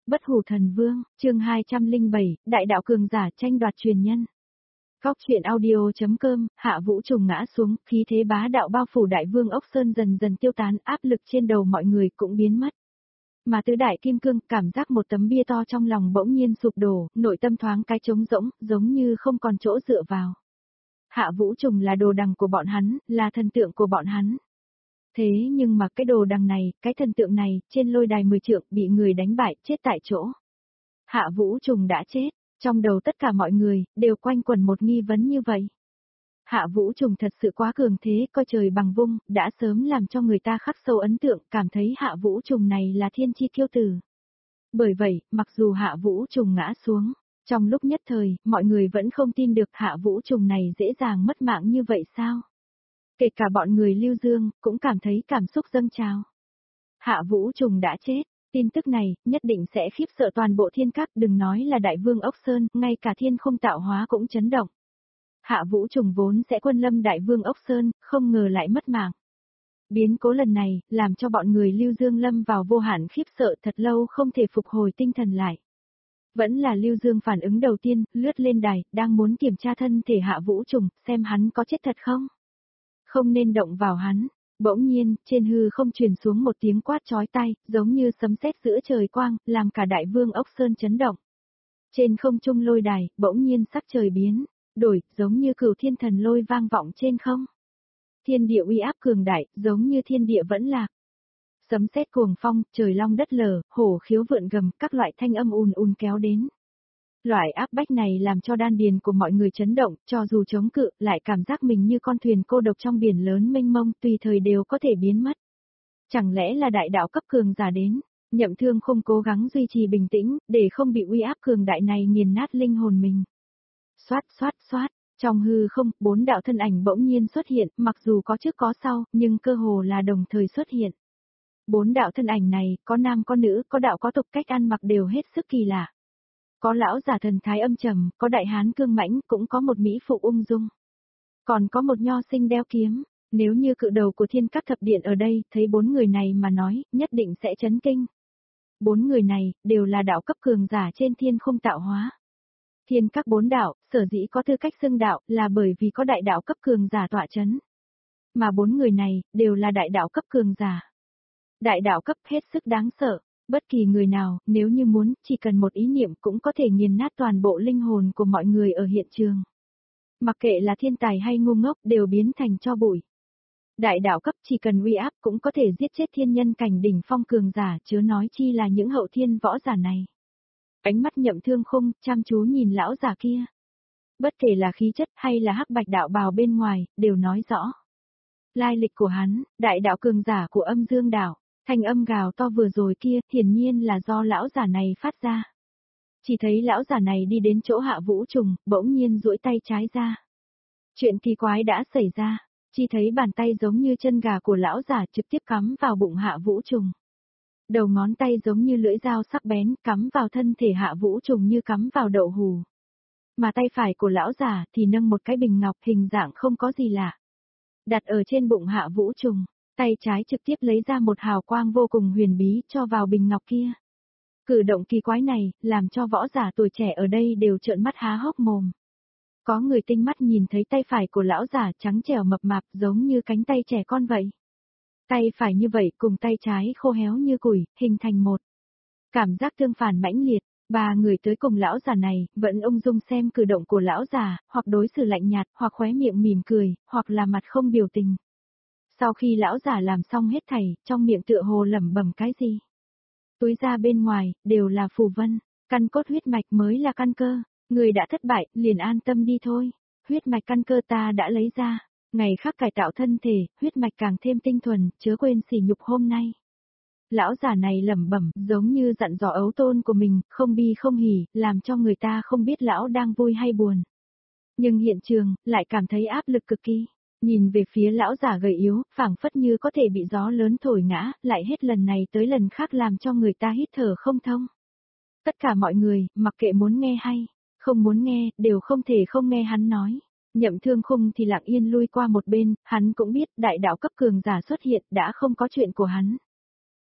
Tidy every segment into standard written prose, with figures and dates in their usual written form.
Bất hủ thần vương, chương 207, đại đạo cường giả tranh đoạt truyền nhân. Góc truyện audio.com, Hạ Vũ trùng ngã xuống, khí thế bá đạo bao phủ đại vương ốc sơn dần dần tiêu tán, áp lực trên đầu mọi người cũng biến mất. Mà tứ đại kim cương cảm giác một tấm bia to trong lòng bỗng nhiên sụp đổ, nội tâm thoáng cái trống rỗng, giống như không còn chỗ dựa vào. Hạ Vũ trùng là đồ đằng của bọn hắn, là thần tượng của bọn hắn. Thế nhưng mà cái đồ đằng này, cái thần tượng này, trên lôi đài 10 trượng bị người đánh bại, chết tại chỗ. Hạ Vũ trùng đã chết, trong đầu tất cả mọi người, đều quanh quẩn một nghi vấn như vậy. Hạ Vũ trùng thật sự quá cường thế, coi trời bằng vung, đã sớm làm cho người ta khắc sâu ấn tượng, cảm thấy Hạ Vũ trùng này là thiên chi kiêu tử. Bởi vậy, mặc dù Hạ Vũ trùng ngã xuống, trong lúc nhất thời, mọi người vẫn không tin được Hạ Vũ trùng này dễ dàng mất mạng như vậy sao? Kể cả bọn người Lưu Dương, cũng cảm thấy cảm xúc dâng trào. Hạ Vũ trùng đã chết, tin tức này, nhất định sẽ khiếp sợ toàn bộ thiên các, đừng nói là đại vương ốc sơn, ngay cả thiên không tạo hóa cũng chấn động. Hạ Vũ trùng vốn sẽ quân lâm đại vương ốc sơn, không ngờ lại mất mạng. Biến cố lần này, làm cho bọn người Lưu Dương lâm vào vô hạn khiếp sợ, thật lâu không thể phục hồi tinh thần lại. Vẫn là Lưu Dương phản ứng đầu tiên, lướt lên đài, đang muốn kiểm tra thân thể Hạ Vũ trùng, xem hắn có chết thật không. Không nên động vào hắn. Bỗng nhiên, trên hư không truyền xuống một tiếng quát chói tai, giống như sấm sét giữa trời quang, làm cả đại vương ốc sơn chấn động. Trên không trung lôi đài, bỗng nhiên sắc trời biến, đổi, giống như cửu thiên thần lôi vang vọng trên không. Thiên địa uy áp cường đại, giống như thiên địa vẫn lạc. Sấm sét cuồng phong, trời long đất lở, hổ khiếu vượn gầm, các loại thanh âm ùn ùn kéo đến. Loại áp bách này làm cho đan điền của mọi người chấn động, cho dù chống cự, lại cảm giác mình như con thuyền cô độc trong biển lớn mênh mông, tùy thời đều có thể biến mất. Chẳng lẽ là đại đạo cấp cường giả đến? Nhậm Thương không cố gắng duy trì bình tĩnh, để không bị uy áp cường đại này nghiền nát linh hồn mình. Xoát xoát xoát, trong hư không, 4 đạo thân ảnh bỗng nhiên xuất hiện, mặc dù có trước có sau, nhưng cơ hồ là đồng thời xuất hiện. 4 đạo thân ảnh này, có nam có nữ, có đạo có tục, cách ăn mặc đều hết sức kỳ lạ. Có lão giả thần thái âm trầm, có đại hán cương mãnh, cũng có một mỹ phụ ung dung. Còn có một nho sinh đeo kiếm, nếu như cự đầu của thiên các thập điện ở đây, thấy 4 người này mà nói, nhất định sẽ chấn kinh. 4 người này, đều là đạo cấp cường giả trên thiên không tạo hóa. Thiên các 4 đạo, sở dĩ có tư cách xưng đạo, là bởi vì có đại đạo cấp cường giả tọa chấn. Mà 4 người này, đều là đại đạo cấp cường giả. Đại đạo cấp hết sức đáng sợ. Bất kỳ người nào, nếu như muốn, chỉ cần một ý niệm cũng có thể nghiền nát toàn bộ linh hồn của mọi người ở hiện trường. Mặc kệ là thiên tài hay ngu ngốc đều biến thành tro bụi. Đại đạo cấp chỉ cần uy áp cũng có thể giết chết thiên nhân cảnh đỉnh phong cường giả, chớ nói chi là những hậu thiên võ giả này. Ánh mắt Nhậm Thương Khung chăm chú nhìn lão giả kia. Bất kể là khí chất hay là hắc bạch đạo bào bên ngoài, đều nói rõ. Lai lịch của hắn, đại đạo cường giả của Âm Dương đạo. Thanh âm gào to vừa rồi kia, hiển nhiên là do lão giả này phát ra. Chỉ thấy lão giả này đi đến chỗ Hạ Vũ trùng, bỗng nhiên duỗi tay trái ra. Chuyện kỳ quái đã xảy ra, chỉ thấy bàn tay giống như chân gà của lão giả trực tiếp cắm vào bụng Hạ Vũ trùng. Đầu ngón tay giống như lưỡi dao sắc bén, cắm vào thân thể Hạ Vũ trùng như cắm vào đậu hù. Mà tay phải của lão giả thì nâng một cái bình ngọc hình dạng không có gì lạ. Đặt ở trên bụng Hạ Vũ trùng. Tay trái trực tiếp lấy ra một hào quang vô cùng huyền bí cho vào bình ngọc kia. Cử động kỳ quái này, làm cho võ giả tuổi trẻ ở đây đều trợn mắt há hốc mồm. Có người tinh mắt nhìn thấy tay phải của lão giả trắng trẻo mập mạp giống như cánh tay trẻ con vậy. Tay phải như vậy cùng tay trái khô héo như củi, hình thành một. Cảm giác tương phản mãnh liệt, 3 người tới cùng lão già này, vẫn ung dung xem cử động của lão già, hoặc đối xử lạnh nhạt, hoặc khóe miệng mỉm cười, hoặc là mặt không biểu tình. Sau khi lão giả làm xong hết thảy, trong miệng tựa hồ lẩm bẩm cái gì. Túi ra bên ngoài, đều là phù vân, căn cốt huyết mạch mới là căn cơ, người đã thất bại, liền an tâm đi thôi, huyết mạch căn cơ ta đã lấy ra, ngày khác cải tạo thân thể, huyết mạch càng thêm tinh thuần, chớ quên sỉ nhục hôm nay. Lão giả này lẩm bẩm, giống như dặn dò ấu tôn của mình, không bi không hỉ, làm cho người ta không biết lão đang vui hay buồn. Nhưng hiện trường, lại cảm thấy áp lực cực kỳ. Nhìn về phía lão giả gầy yếu, phảng phất như có thể bị gió lớn thổi ngã, lại hết lần này tới lần khác làm cho người ta hít thở không thông. Tất cả mọi người, mặc kệ muốn nghe hay, không muốn nghe, đều không thể không nghe hắn nói. Nhậm Thương Khung thì lặng yên lui qua một bên, hắn cũng biết đại đạo cấp cường giả xuất hiện đã không có chuyện của hắn.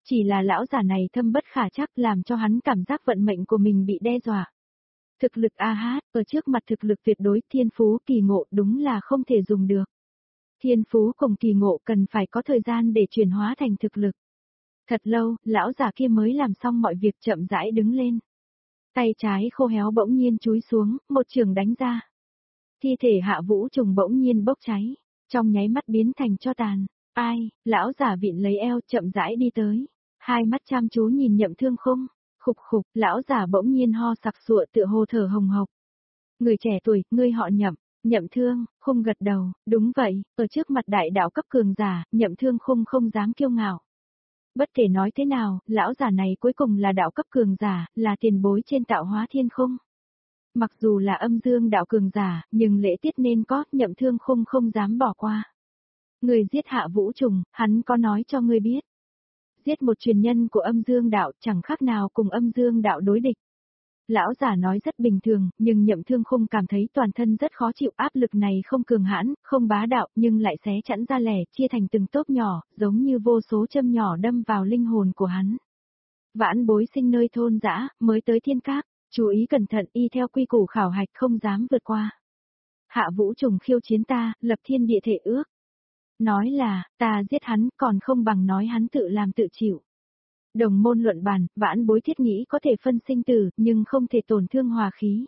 Chỉ là lão giả này thâm bất khả trắc làm cho hắn cảm giác vận mệnh của mình bị đe dọa. Thực lực a hát, ở trước mặt thực lực tuyệt đối thiên phú kỳ ngộ đúng là không thể dùng được. Thiên phú cùng kỳ ngộ cần phải có thời gian để chuyển hóa thành thực lực. Thật lâu, lão già kia mới làm xong mọi việc chậm rãi đứng lên. Tay trái khô héo bỗng nhiên chúi xuống, một trường đánh ra. Thi thể Hạ Vũ Trùng bỗng nhiên bốc cháy, trong nháy mắt biến thành tro tàn. Ai, lão giả vịn lấy eo chậm rãi đi tới. Hai mắt chăm chú nhìn Nhậm Thương Khung, khục khục, lão giả bỗng nhiên ho sặc sụa tựa hồ thở hồng hộc. Người trẻ tuổi, ngươi họ Nhậm, Nhậm Thương, Khung gật đầu, đúng vậy, ở trước mặt đại đạo cấp cường giả, Nhậm Thương Khung không dám kiêu ngạo. Bất kể nói thế nào, lão giả này cuối cùng là đạo cấp cường giả, là tiền bối trên tạo hóa thiên khung. Mặc dù là âm dương đạo cường giả, nhưng lễ tiết nên có, Nhậm Thương Khung không dám bỏ qua. Người giết Hạ Vũ Trùng, hắn có nói cho ngươi biết. Giết một truyền nhân của âm dương đạo chẳng khác nào cùng âm dương đạo đối địch. Lão giả nói rất bình thường, nhưng Nhậm Thương Khung cảm thấy toàn thân rất khó chịu, áp lực này không cường hãn, không bá đạo, nhưng lại xé chẵn ra lẻ, chia thành từng tốp nhỏ, giống như vô số châm nhỏ đâm vào linh hồn của hắn. Vãn bối sinh nơi thôn dã, mới tới thiên các, chú ý cẩn thận y theo quy củ khảo hạch không dám vượt qua. Hạ Vũ Trùng khiêu chiến ta, lập thiên địa thể ước. Nói là, ta giết hắn còn không bằng nói hắn tự làm tự chịu. Đồng môn luận bàn, vãn bối thiết nghĩ có thể phân sinh tử, nhưng không thể tổn thương hòa khí.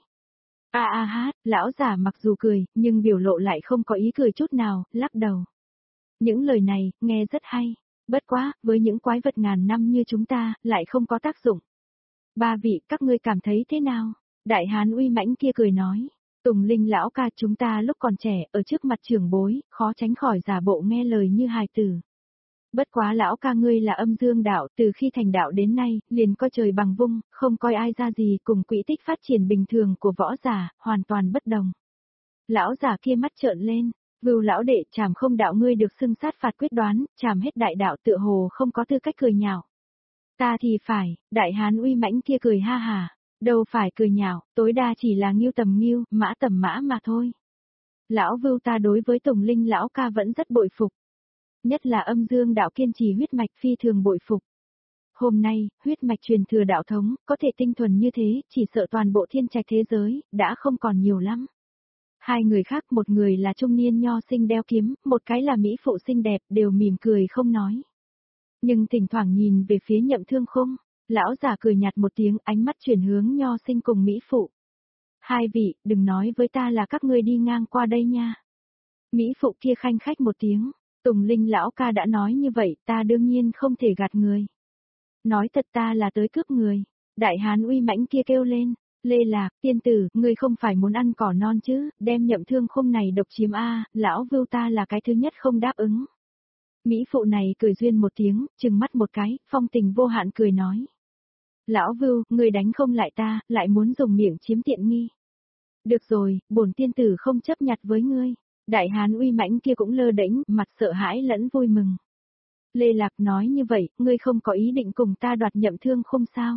A hát, lão giả mặc dù cười, nhưng biểu lộ lại không có ý cười chút nào, lắc đầu. Những lời này, nghe rất hay. Bất quá, với những quái vật ngàn năm như chúng ta, lại không có tác dụng. Ba vị, các ngươi cảm thấy thế nào? Đại hán uy mãnh kia cười nói. Tùng Linh lão ca, chúng ta lúc còn trẻ, ở trước mặt trưởng bối, khó tránh khỏi giả bộ nghe lời như hài tử. Bất quá lão ca ngươi là âm dương đạo, từ khi thành đạo đến nay, liền coi trời bằng vung, không coi ai ra gì, cùng quỹ tích phát triển bình thường của võ giả, hoàn toàn bất đồng. Lão giả kia mắt trợn lên, Vưu lão đệ, chảm không đạo ngươi được xưng sát phạt quyết đoán, chảm hết đại đạo tựa hồ không có tư cách cười nhạo. Ta thì phải, đại hán uy mãnh kia cười ha hà, đâu phải cười nhạo, tối đa chỉ là nghiêu tầm nghiêu, mã tầm mã mà thôi. Lão Vưu ta đối với Tùng Linh lão ca vẫn rất bội phục. Nhất là âm dương đạo kiên trì huyết mạch phi thường bội phục. Hôm nay, huyết mạch truyền thừa đạo thống, có thể tinh thuần như thế, chỉ sợ toàn bộ thiên trạch thế giới, đã không còn nhiều lắm. Hai người khác, một người là trung niên nho sinh đeo kiếm, một cái là mỹ phụ xinh đẹp, đều mỉm cười không nói. Nhưng thỉnh thoảng nhìn về phía Nhậm Thương Khung, lão già cười nhạt một tiếng, ánh mắt chuyển hướng nho sinh cùng mỹ phụ. Hai vị, đừng nói với ta là các ngươi đi ngang qua đây nha. Mỹ phụ kia khanh khách một tiếng. Tùng Linh lão ca đã nói như vậy, ta đương nhiên không thể gạt người. Nói thật ta là tới cướp người. Đại hán uy mãnh kia kêu lên, Lê Lạc, tiên tử, ngươi không phải muốn ăn cỏ non chứ, đem Nhậm Thương Khung này độc chiếm a, lão Vưu ta là cái thứ nhất không đáp ứng. Mỹ phụ này cười duyên một tiếng, trừng mắt một cái, phong tình vô hạn cười nói. Lão Vưu, ngươi đánh không lại ta, lại muốn dùng miệng chiếm tiện nghi. Được rồi, bổn tiên tử không chấp nhặt với ngươi. Đại hán uy mãnh kia cũng lơ đễnh, mặt sợ hãi lẫn vui mừng. Lê Lạc nói như vậy, ngươi không có ý định cùng ta đoạt Nhậm Thương Khung sao?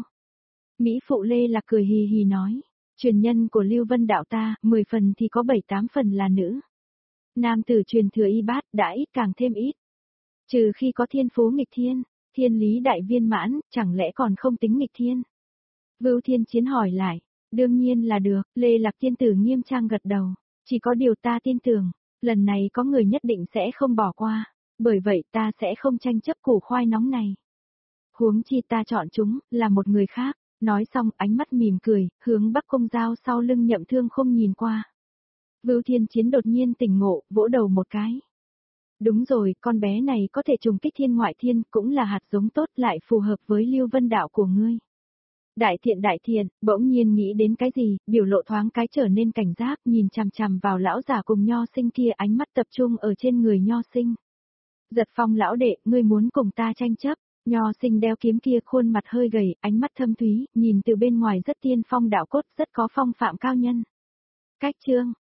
Mỹ phụ Lê Lạc cười hì hì nói, truyền nhân của Lưu Vân đạo ta, 10 phần thì có 7-8 phần là nữ. Nam tử truyền thừa y bát đã ít càng thêm ít. Trừ khi có thiên phú nghịch thiên, thiên lý đại viên mãn, chẳng lẽ còn không tính nghịch thiên? Vưu Thiên Chiến hỏi lại, đương nhiên là được, Lê Lạc tiên tử nghiêm trang gật đầu. Chỉ có điều ta tin tưởng, lần này có người nhất định sẽ không bỏ qua, bởi vậy ta sẽ không tranh chấp củ khoai nóng này. Huống chi ta chọn chúng, là một người khác, nói xong ánh mắt mỉm cười, hướng Bắc Cung Giao sau lưng Nhậm Thương Khung nhìn qua. Vưu Thiên Chiến đột nhiên tỉnh ngộ, vỗ đầu một cái. Đúng rồi, con bé này có thể trùng kích thiên ngoại thiên, cũng là hạt giống tốt lại phù hợp với Lưu Vân đạo của ngươi. Đại thiện, bỗng nhiên nghĩ đến cái gì, biểu lộ thoáng cái trở nên cảnh giác, nhìn chằm chằm vào lão giả cùng nho sinh kia, ánh mắt tập trung ở trên người nho sinh. Giật Phong lão đệ, ngươi muốn cùng ta tranh chấp? Nho sinh đeo kiếm kia khuôn mặt hơi gầy, ánh mắt thâm thúy, nhìn từ bên ngoài rất tiên phong đạo cốt, rất có phong phạm cao nhân. Cách chương